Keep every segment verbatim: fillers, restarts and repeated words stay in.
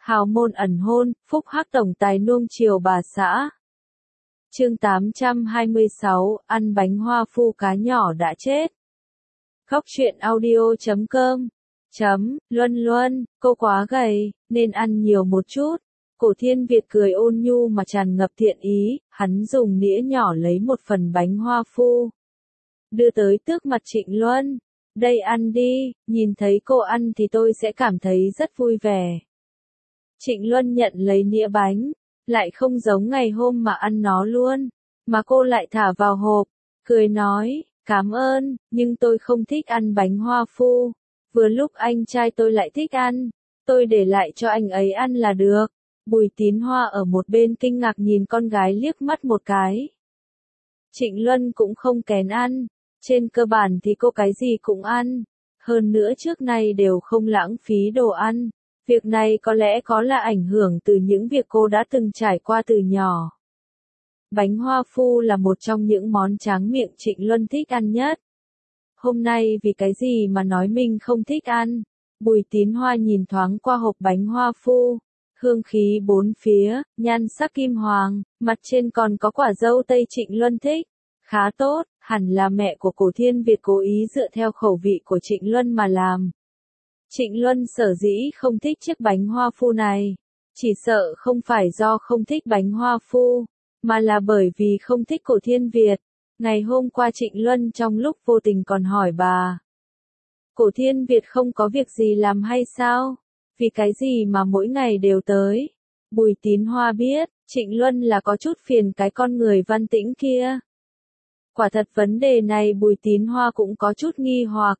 Hào môn ẩn hôn, phúc hắc tổng tài nuông chiều bà xã. Chương tám trăm hai mươi sáu, ăn bánh hoa phu cá nhỏ đã chết. Góc truyện audio chấm com. Chấm, Luân Luân, cô quá gầy, nên ăn nhiều một chút. Cổ Thiên Việt cười ôn nhu mà tràn ngập thiện ý, hắn dùng nĩa nhỏ lấy một phần bánh hoa phu. Đưa tới tước mặt Trịnh Luân. Đây ăn đi, nhìn thấy cô ăn thì tôi sẽ cảm thấy rất vui vẻ. Trịnh Luân nhận lấy nĩa bánh, lại không giống ngày hôm mà ăn nó luôn, mà cô lại thả vào hộp, cười nói, cảm ơn, nhưng tôi không thích ăn bánh hoa phu. Vừa lúc anh trai tôi lại thích ăn, tôi để lại cho anh ấy ăn là được. Bùi Tín Hoa ở một bên kinh ngạc nhìn con gái liếc mắt một cái. Trịnh Luân cũng không kén ăn, trên cơ bản thì cô cái gì cũng ăn, hơn nữa trước nay đều không lãng phí đồ ăn. Việc này có lẽ có là ảnh hưởng từ những việc cô đã từng trải qua từ nhỏ. Bánh hoa phu là một trong những món tráng miệng Trịnh Luân thích ăn nhất. Hôm nay vì cái gì mà nói mình không thích ăn? Bùi Tín Hoa nhìn thoáng qua hộp bánh hoa phu, hương khí bốn phía, nhan sắc kim hoàng, mặt trên còn có quả dâu tây Trịnh Luân thích. Khá tốt, hẳn là mẹ của Cổ Thiên Việt cố ý dựa theo khẩu vị của Trịnh Luân mà làm. Trịnh Luân sở dĩ không thích chiếc bánh hoa phu này, chỉ sợ không phải do không thích bánh hoa phu, mà là bởi vì không thích Cổ Thiên Việt. Ngày hôm qua Trịnh Luân trong lúc vô tình còn hỏi bà, Cổ Thiên Việt không có việc gì làm hay sao? Vì cái gì mà mỗi ngày đều tới? Bùi Tín Hoa biết, Trịnh Luân là có chút phiền cái con người Văn Tĩnh kia. Quả thật vấn đề này Bùi Tín Hoa cũng có chút nghi hoặc.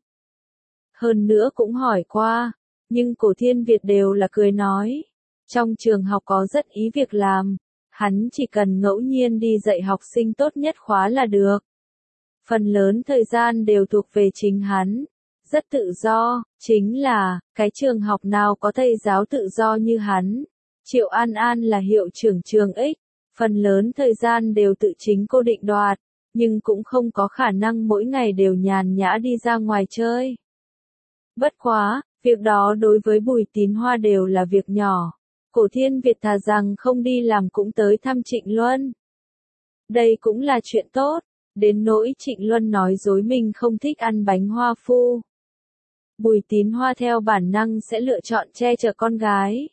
Hơn nữa cũng hỏi qua, nhưng Cổ Thiên Việt đều là cười nói. Trong trường học có rất ý việc làm, hắn chỉ cần ngẫu nhiên đi dạy học sinh tốt nhất khóa là được. Phần lớn thời gian đều thuộc về chính hắn, rất tự do, chính là, cái trường học nào có thầy giáo tự do như hắn. Triệu An An là hiệu trưởng trường X, phần lớn thời gian đều tự chính cô định đoạt, nhưng cũng không có khả năng mỗi ngày đều nhàn nhã đi ra ngoài chơi. Bất quá, việc đó đối với Bùi Tín Hoa đều là việc nhỏ. Cổ Thiên Việt thà rằng không đi làm cũng tới thăm Trịnh Luân. Đây cũng là chuyện tốt, đến nỗi Trịnh Luân nói dối mình không thích ăn bánh hoa phu. Bùi Tín Hoa theo bản năng sẽ lựa chọn che chở con gái.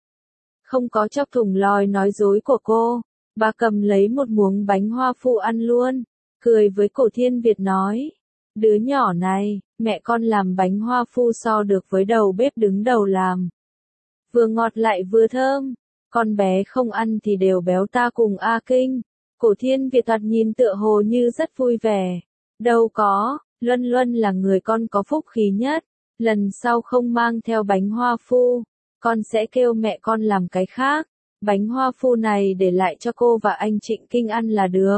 Không có chọc thủng lòi nói dối của cô, bà cầm lấy một muỗng bánh hoa phu ăn luôn, cười với Cổ Thiên Việt nói. Đứa nhỏ này, mẹ con làm bánh hoa phu so được với đầu bếp đứng đầu làm. Vừa ngọt lại vừa thơm, con bé không ăn thì đều béo ta cùng A Kinh. Cổ Thiên Việt thoạt nhìn tựa hồ như rất vui vẻ. Đâu có, Luân Luân là người con có phúc khí nhất, lần sau không mang theo bánh hoa phu, con sẽ kêu mẹ con làm cái khác, bánh hoa phu này để lại cho cô và anh Trịnh Kinh ăn là được.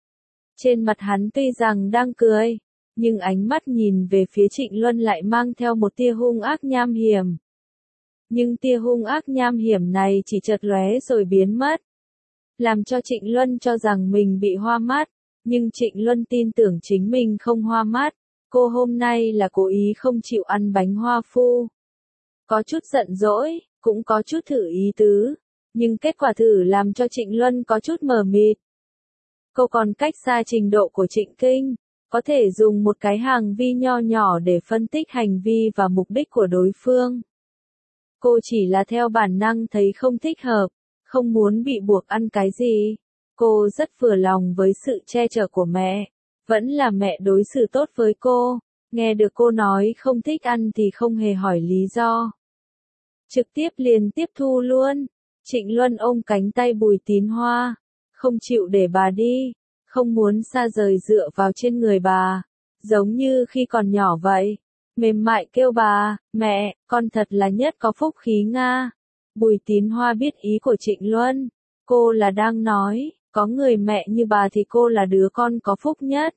Trên mặt hắn tuy rằng đang cười, nhưng ánh mắt nhìn về phía Trịnh Luân lại mang theo một tia hung ác nham hiểm. Nhưng tia hung ác nham hiểm này chỉ chợt lóe rồi biến mất, làm cho Trịnh Luân cho rằng mình bị hoa mắt, nhưng Trịnh Luân tin tưởng chính mình không hoa mắt. Cô hôm nay là cố ý không chịu ăn bánh hoa phu. Có chút giận dỗi, cũng có chút thử ý tứ, nhưng kết quả thử làm cho Trịnh Luân có chút mờ mịt. Cô còn cách xa trình độ của Trịnh Kinh, có thể dùng một cái hàng vi nho nhỏ để phân tích hành vi và mục đích của đối phương. Cô chỉ là theo bản năng thấy không thích hợp, không muốn bị buộc ăn cái gì. Cô rất vừa lòng với sự che chở của mẹ, vẫn là mẹ đối xử tốt với cô. Nghe được cô nói không thích ăn thì không hề hỏi lý do, trực tiếp liền tiếp thu luôn. Trịnh Luân ôm cánh tay Bùi Tín Hoa, không chịu để bà đi, không muốn xa rời dựa vào trên người bà, giống như khi còn nhỏ vậy, mềm mại kêu bà, mẹ, con thật là nhất có phúc khí Nga. Bùi Tín Hoa biết ý của Trịnh Luân, cô là đang nói, có người mẹ như bà thì cô là đứa con có phúc nhất.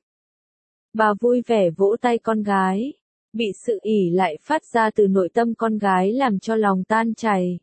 Bà vui vẻ vỗ tay con gái, bị sự ỉ lại phát ra từ nội tâm con gái làm cho lòng tan chảy.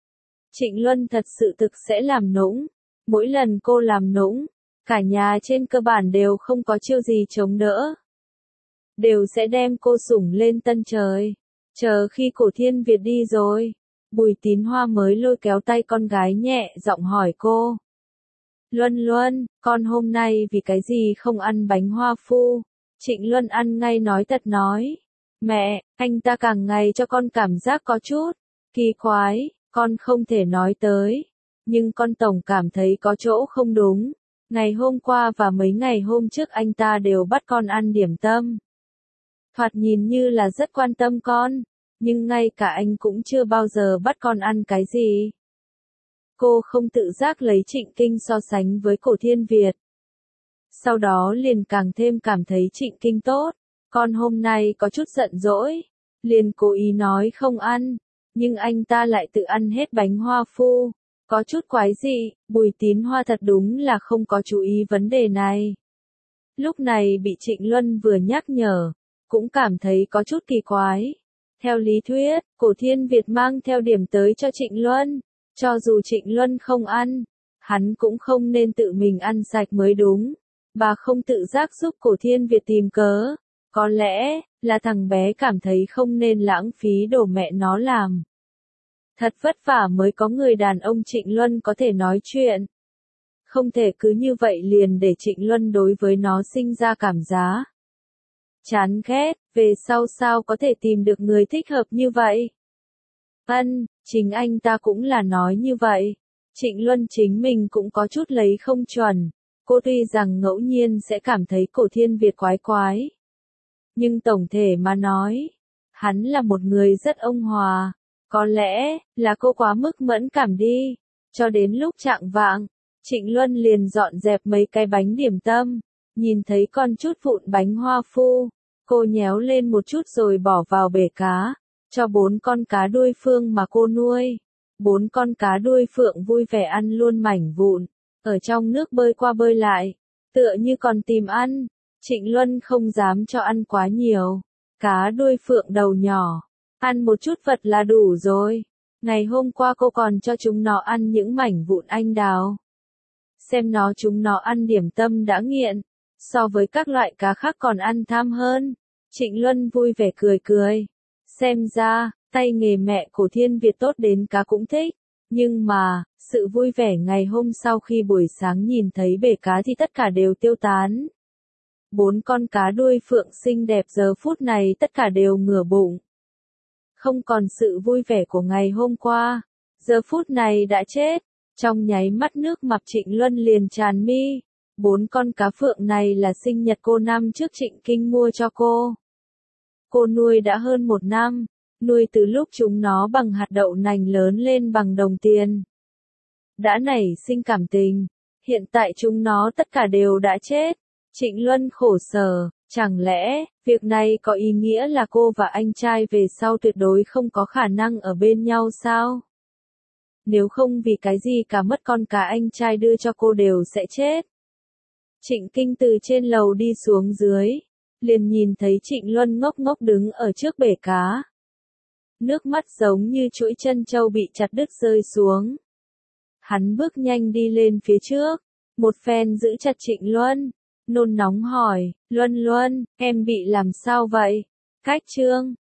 Trịnh Luân thật sự thực sẽ làm nũng, mỗi lần cô làm nũng, cả nhà trên cơ bản đều không có chiêu gì chống đỡ. Đều sẽ đem cô sủng lên tân trời, chờ khi Cổ Thiên Việt đi rồi, Bùi Tín Hoa mới lôi kéo tay con gái nhẹ giọng hỏi cô. Luân Luân, con hôm nay vì cái gì không ăn bánh hoa phu? Trịnh Luân ăn ngay nói thật nói. Mẹ, anh ta càng ngày cho con cảm giác có chút kỳ quái, con không thể nói tới. Nhưng con tổng cảm thấy có chỗ không đúng. Ngày hôm qua và mấy ngày hôm trước anh ta đều bắt con ăn điểm tâm. Thoạt nhìn như là rất quan tâm con, nhưng ngay cả anh cũng chưa bao giờ bắt con ăn cái gì. Cô không tự giác lấy Trịnh Kinh so sánh với Cổ Thiên Việt. Sau đó liền càng thêm cảm thấy Trịnh Kinh tốt. Con hôm nay có chút giận dỗi, liền cố ý nói không ăn, nhưng anh ta lại tự ăn hết bánh hoa phu. Có chút quái dị, Bùi Tín Hoa thật đúng là không có chú ý vấn đề này. Lúc này bị Trịnh Luân vừa nhắc nhở, cũng cảm thấy có chút kỳ quái. Theo lý thuyết, Cổ Thiên Việt mang theo điểm tới cho Trịnh Luân, cho dù Trịnh Luân không ăn, hắn cũng không nên tự mình ăn sạch mới đúng. Bà không tự giác giúp Cổ Thiên Việt tìm cớ, có lẽ là thằng bé cảm thấy không nên lãng phí đồ mẹ nó làm. Thật vất vả mới có người đàn ông Trịnh Luân có thể nói chuyện. Không thể cứ như vậy liền để Trịnh Luân đối với nó sinh ra cảm giác chán ghét, về sau sao có thể tìm được người thích hợp như vậy. Ân, chính anh ta cũng là nói như vậy. Trịnh Luân chính mình cũng có chút lấy không chuẩn. Cô tuy rằng ngẫu nhiên sẽ cảm thấy Cổ Thiên Việt quái quái. Nhưng tổng thể mà nói, hắn là một người rất ôn hòa. Có lẽ là cô quá mức mẫn cảm đi. Cho đến lúc chạng vạng, Trịnh Luân liền dọn dẹp mấy cái bánh điểm tâm. Nhìn thấy con chút vụn bánh hoa phu, cô nhéo lên một chút rồi bỏ vào bể cá, cho bốn con cá đuôi phương mà cô nuôi. Bốn con cá đuôi phượng vui vẻ ăn luôn mảnh vụn, ở trong nước bơi qua bơi lại, tựa như còn tìm ăn. Trịnh Luân không dám cho ăn quá nhiều. Cá đuôi phượng đầu nhỏ, ăn một chút vật là đủ rồi. Ngày hôm qua cô còn cho chúng nó ăn những mảnh vụn anh đào. Xem nó chúng nó ăn điểm tâm đã nghiện, so với các loại cá khác còn ăn tham hơn. Trịnh Luân vui vẻ cười cười. Xem ra, tay nghề mẹ Cổ Thiên Việt tốt đến cá cũng thích. Nhưng mà, sự vui vẻ ngày hôm sau khi buổi sáng nhìn thấy bể cá thì tất cả đều tiêu tán. Bốn con cá đuôi phượng xinh đẹp giờ phút này tất cả đều ngửa bụng. Không còn sự vui vẻ của ngày hôm qua. Giờ phút này đã chết. Trong nháy mắt nước mặt Trịnh Luân liền tràn mi. Bốn con cá phượng này là sinh nhật cô năm trước Trịnh Kinh mua cho cô. Cô nuôi đã hơn một năm. Nuôi từ lúc chúng nó bằng hạt đậu nành lớn lên bằng đồng tiền. Đã nảy sinh cảm tình. Hiện tại chúng nó tất cả đều đã chết. Trịnh Luân khổ sở. Chẳng lẽ, việc này có ý nghĩa là cô và anh trai về sau tuyệt đối không có khả năng ở bên nhau sao? Nếu không vì cái gì cả mất con cá anh trai đưa cho cô đều sẽ chết. Trịnh Kinh từ trên lầu đi xuống dưới, liền nhìn thấy Trịnh Luân ngốc ngốc đứng ở trước bể cá. Nước mắt giống như chuỗi chân trâu bị chặt đứt rơi xuống. Hắn bước nhanh đi lên phía trước, một phen giữ chặt Trịnh Luân, nôn nóng hỏi, Luân Luân, em bị làm sao vậy? Cách chương